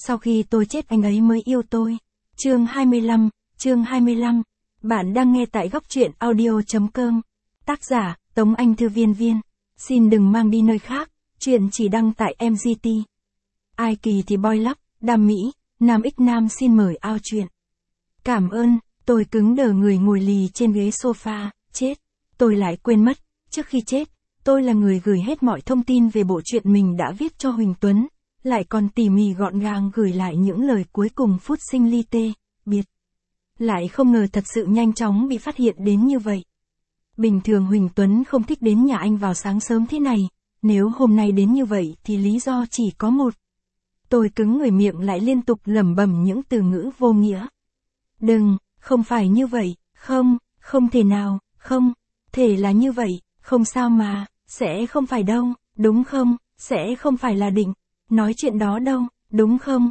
Sau khi tôi chết anh ấy mới yêu tôi. Chương 25, chương 25. Bạn đang nghe tại góc truyện audio.com. Tác giả, Tống Anh Thư Viên Viên. Xin đừng mang đi nơi khác, chuyện chỉ đăng tại MGT. Ai kỳ thì boy love, đam mỹ, nam ích nam xin mời ao chuyện. Cảm ơn, tôi cứng đờ người ngồi lì trên ghế sofa, chết. Tôi lại quên mất, trước khi chết, tôi là người gửi hết mọi thông tin về bộ truyện mình đã viết cho Huỳnh Tuấn, lại còn tỉ mỉ gọn gàng gửi lại những lời cuối cùng phút sinh ly tê, biệt. Lại không ngờ thật sự nhanh chóng bị phát hiện đến như vậy. Bình thường Huỳnh Tuấn không thích đến nhà anh vào sáng sớm thế này, nếu hôm nay đến như vậy thì lý do chỉ có một. Tôi cứng người miệng lại liên tục lẩm bẩm những từ ngữ vô nghĩa. Đừng, không phải như vậy, không thể nào, không, thể là như vậy, không sao mà, sẽ không phải đâu, đúng không, sẽ không phải là định, nói chuyện đó đâu, đúng không,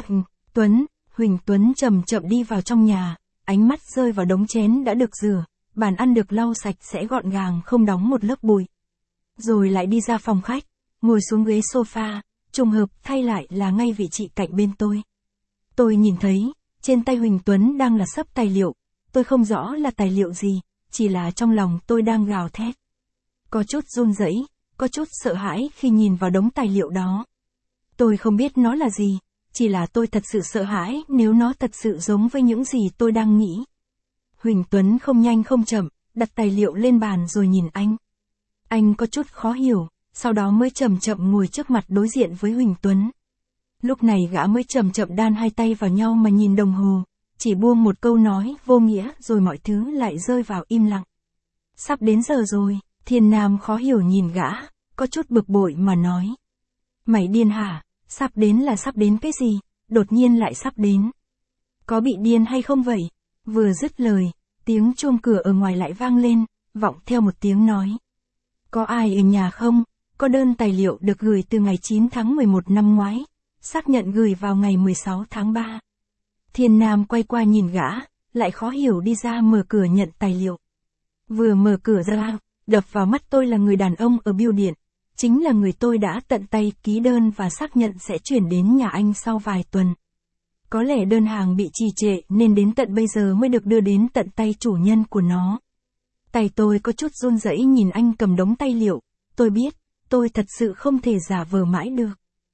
Huỳnh Tuấn chậm chậm đi vào trong nhà, ánh mắt rơi vào đống chén đã được rửa, bàn ăn được lau sạch sẽ gọn gàng không đóng một lớp bụi. Rồi lại đi ra phòng khách, ngồi xuống ghế sofa, trùng hợp thay lại là ngay vị trí cạnh bên tôi. Tôi nhìn thấy, trên tay Huỳnh Tuấn đang là xấp tài liệu, tôi không rõ là tài liệu gì, chỉ là trong lòng tôi đang gào thét. Có chút run rẩy, có chút sợ hãi khi nhìn vào đống tài liệu đó. Tôi không biết nó là gì, chỉ là tôi thật sự sợ hãi nếu nó thật sự giống với những gì tôi đang nghĩ. Huỳnh Tuấn không nhanh không chậm, đặt tài liệu lên bàn rồi nhìn anh. Anh có chút khó hiểu, sau đó mới chậm chậm ngồi trước mặt đối diện với Huỳnh Tuấn. Lúc này gã mới chậm chậm đan hai tay vào nhau mà nhìn đồng hồ, chỉ buông một câu nói vô nghĩa rồi mọi thứ lại rơi vào im lặng. Sắp đến giờ rồi, Thiên Nam khó hiểu nhìn gã, có chút bực bội mà nói. Mày điên hả, sắp đến là sắp đến cái gì, đột nhiên lại sắp đến. Có bị điên hay không vậy? Vừa dứt lời, tiếng chuông cửa ở ngoài lại vang lên, vọng theo một tiếng nói. Có ai ở nhà không? Có đơn tài liệu được gửi từ ngày 9 tháng 11 năm ngoái, xác nhận gửi vào ngày 16 tháng 3. Thiên Nam quay qua nhìn gã, lại khó hiểu đi ra mở cửa nhận tài liệu. Vừa mở cửa ra, đập vào mắt tôi là người đàn ông ở bưu điện, chính là người tôi đã tận tay ký đơn và xác nhận sẽ chuyển đến nhà anh sau vài tuần. Có lẽ đơn hàng bị trì trệ nên đến tận bây giờ mới được đưa đến tận tay chủ nhân của nó. Tay tôi có chút run rẩy nhìn anh cầm đống tài liệu, tôi biết, tôi thật sự không thể giả vờ mãi được.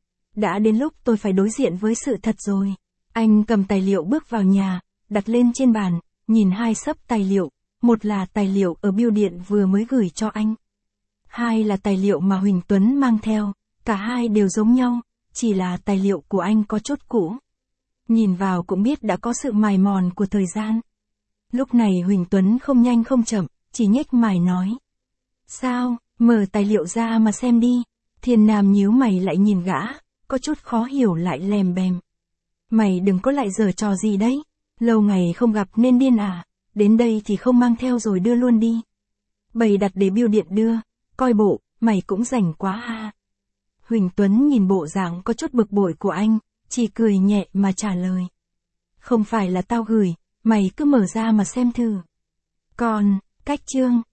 Đã đến lúc tôi phải đối diện với sự thật rồi. Anh cầm tài liệu bước vào nhà, đặt lên trên bàn, nhìn hai xấp tài liệu, một là tài liệu ở bưu điện vừa mới gửi cho anh. Hai là tài liệu mà Huỳnh Tuấn mang theo, cả hai đều giống nhau, chỉ là tài liệu của anh có chút cũ. Nhìn vào cũng biết đã có sự mài mòn của thời gian. Lúc này Huỳnh Tuấn không nhanh không chậm, chỉ nhếch mày nói. Sao, mở tài liệu ra mà xem đi. Thiên Nam nhíu mày lại nhìn gã, có chút khó hiểu lại lèm bèm. Mày đừng có lại giở trò gì đấy, lâu ngày không gặp nên điên à, đến đây thì không mang theo rồi đưa luôn đi. Bày đặt để bưu điện đưa, coi bộ, mày cũng rảnh quá ha. Huỳnh Tuấn nhìn bộ dạng có chút bực bội của anh, chỉ cười nhẹ mà trả lời. Không phải là tao gửi, mày cứ mở ra mà xem thử. Còn, cách chương,